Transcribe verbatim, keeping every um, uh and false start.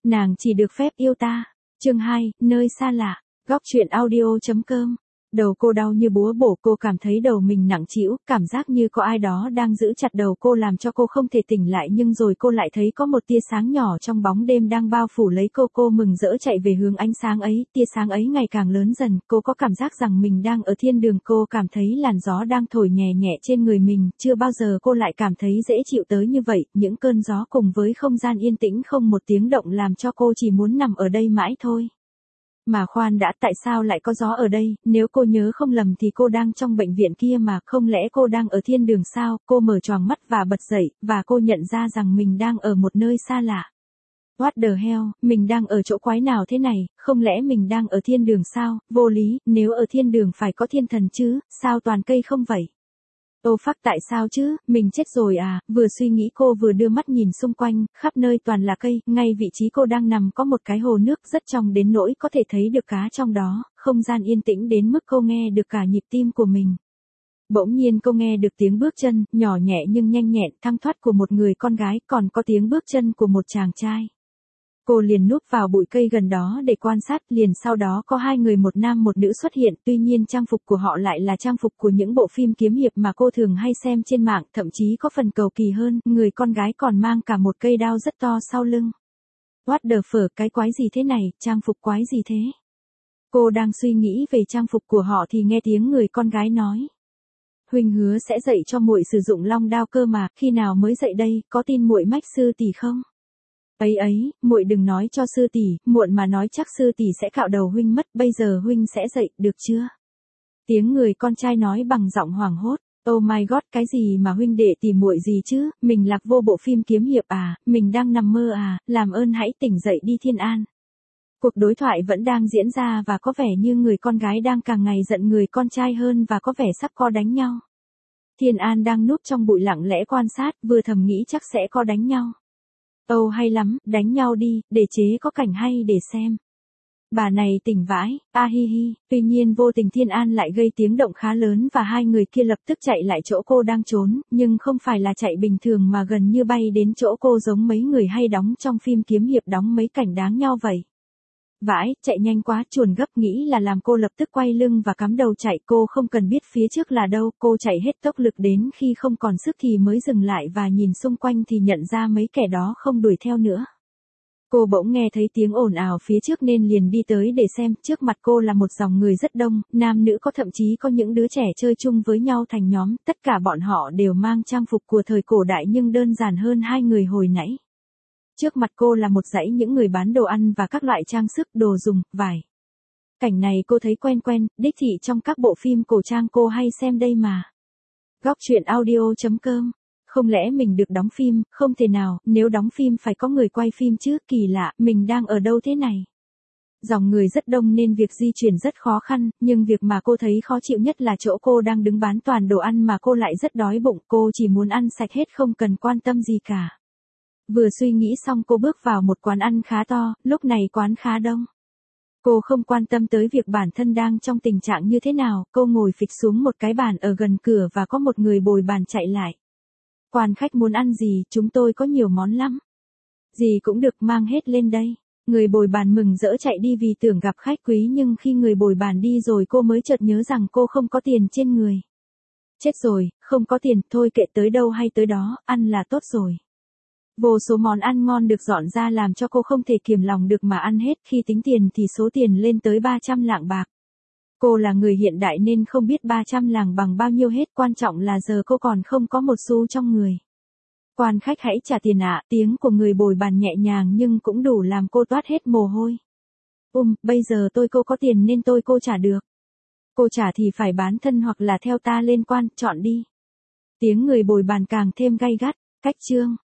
Nàng chỉ được phép yêu ta. Chương hai, nơi xa lạ. Góc truyện audio chấm com. Đầu cô đau như búa bổ, cô cảm thấy đầu mình nặng trĩu, cảm giác như có ai đó đang giữ chặt đầu cô làm cho cô không thể tỉnh lại, nhưng rồi cô lại thấy có một tia sáng nhỏ trong bóng đêm đang bao phủ lấy cô. Cô mừng rỡ chạy về hướng ánh sáng ấy, tia sáng ấy ngày càng lớn dần, cô có cảm giác rằng mình đang ở thiên đường. Cô cảm thấy làn gió đang thổi nhẹ nhẹ trên người mình, chưa bao giờ cô lại cảm thấy dễ chịu tới như vậy. Những cơn gió cùng với không gian yên tĩnh không một tiếng động làm cho cô chỉ muốn nằm ở đây mãi thôi. Mà khoan đã, tại sao lại có gió ở đây? Nếu cô nhớ không lầm thì cô đang trong bệnh viện kia mà, không lẽ cô đang ở thiên đường sao? Cô mở choàng mắt và bật dậy, và cô nhận ra rằng mình đang ở một nơi xa lạ. What the hell, mình đang ở chỗ quái nào thế này? Không lẽ mình đang ở thiên đường sao? Vô lý, nếu ở thiên đường phải có thiên thần chứ, sao toàn cây không vậy? Ô phắc, tại sao chứ, mình chết rồi à? Vừa suy nghĩ cô vừa đưa mắt nhìn xung quanh, khắp nơi toàn là cây, ngay vị trí cô đang nằm có một cái hồ nước rất trong đến nỗi có thể thấy được cá trong đó, không gian yên tĩnh đến mức cô nghe được cả nhịp tim của mình. Bỗng nhiên cô nghe được tiếng bước chân, nhỏ nhẹ nhưng nhanh nhẹn, thăng thoát của một người con gái, còn có tiếng bước chân của một chàng trai. Cô liền núp vào bụi cây gần đó để quan sát, liền sau đó có hai người, một nam một nữ xuất hiện, tuy nhiên trang phục của họ lại là trang phục của những bộ phim kiếm hiệp mà cô thường hay xem trên mạng, thậm chí có phần cầu kỳ hơn, người con gái còn mang cả một cây đao rất to sau lưng. What the fuck, cái quái gì thế này, trang phục quái gì thế? Cô đang suy nghĩ về trang phục của họ thì nghe tiếng người con gái nói. Huynh hứa sẽ dạy cho muội sử dụng long đao cơ mà, khi nào mới dạy đây, có tin muội mách sư tỷ không? Ấy ấy, muội đừng nói cho sư tỷ, muộn mà nói chắc sư tỷ sẽ cạo đầu huynh mất, bây giờ huynh sẽ dậy, được chưa? Tiếng người con trai nói bằng giọng hoảng hốt. Oh my god, cái gì mà huynh đệ tìm muội gì chứ, mình lạc vô bộ phim kiếm hiệp à, mình đang nằm mơ à, làm ơn hãy tỉnh dậy đi Thiên An. Cuộc đối thoại vẫn đang diễn ra và có vẻ như người con gái đang càng ngày giận người con trai hơn và có vẻ sắp co đánh nhau. Thiên An đang núp trong bụi lặng lẽ quan sát, vừa thầm nghĩ chắc sẽ có đánh nhau. Âu oh, hay lắm, đánh nhau đi, để chế có cảnh hay để xem. Bà này tỉnh vãi, a hi hi, tuy nhiên vô tình Thiên An lại gây tiếng động khá lớn và hai người kia lập tức chạy lại chỗ cô đang trốn, nhưng không phải là chạy bình thường mà gần như bay đến chỗ cô giống mấy người hay đóng trong phim kiếm hiệp đóng mấy cảnh đáng nhau vậy. Vãi, chạy nhanh quá, chuồn gấp nghĩ là làm cô lập tức quay lưng và cắm đầu chạy, cô không cần biết phía trước là đâu, cô chạy hết tốc lực đến khi không còn sức thì mới dừng lại và nhìn xung quanh thì nhận ra mấy kẻ đó không đuổi theo nữa. Cô bỗng nghe thấy tiếng ồn ào phía trước nên liền đi tới để xem, trước mặt cô là một dòng người rất đông, nam nữ có thậm chí có những đứa trẻ chơi chung với nhau thành nhóm, tất cả bọn họ đều mang trang phục của thời cổ đại nhưng đơn giản hơn hai người hồi nãy. Trước mặt cô là một dãy những người bán đồ ăn và các loại trang sức, đồ dùng, vải. Cảnh này cô thấy quen quen, đích thị trong các bộ phim cổ trang cô hay xem đây mà. Góc truyện audio chấm com. Không lẽ mình được đóng phim, không thể nào, nếu đóng phim phải có người quay phim chứ, kỳ lạ, mình đang ở đâu thế này? Dòng người rất đông nên việc di chuyển rất khó khăn, nhưng việc mà cô thấy khó chịu nhất là chỗ cô đang đứng bán toàn đồ ăn mà cô lại rất đói bụng, cô chỉ muốn ăn sạch hết không cần quan tâm gì cả. Vừa suy nghĩ xong cô bước vào một quán ăn khá to, lúc này quán khá đông. Cô không quan tâm tới việc bản thân đang trong tình trạng như thế nào, cô ngồi phịch xuống một cái bàn ở gần cửa và có một người bồi bàn chạy lại. Quan khách muốn ăn gì, chúng tôi có nhiều món lắm. Gì cũng được, mang hết lên đây. Người bồi bàn mừng rỡ chạy đi vì tưởng gặp khách quý, nhưng khi người bồi bàn đi rồi cô mới chợt nhớ rằng cô không có tiền trên người. Chết rồi, không có tiền, thôi kệ, tới đâu hay tới đó, ăn là tốt rồi. Vô số món ăn ngon được dọn ra làm cho cô không thể kiềm lòng được mà ăn hết, khi tính tiền thì số tiền lên tới ba trăm lạng bạc. Cô là người hiện đại nên không biết ba trăm lạng bằng bao nhiêu hết, quan trọng là giờ cô còn không có một xu trong người. Quan khách hãy trả tiền ạ, tiếng của người bồi bàn nhẹ nhàng nhưng cũng đủ làm cô toát hết mồ hôi. Um, bây giờ tôi cô có tiền nên tôi cô trả được. Cô trả thì phải bán thân hoặc là theo ta lên quan, chọn đi. Tiếng người bồi bàn càng thêm gay gắt, cách chương.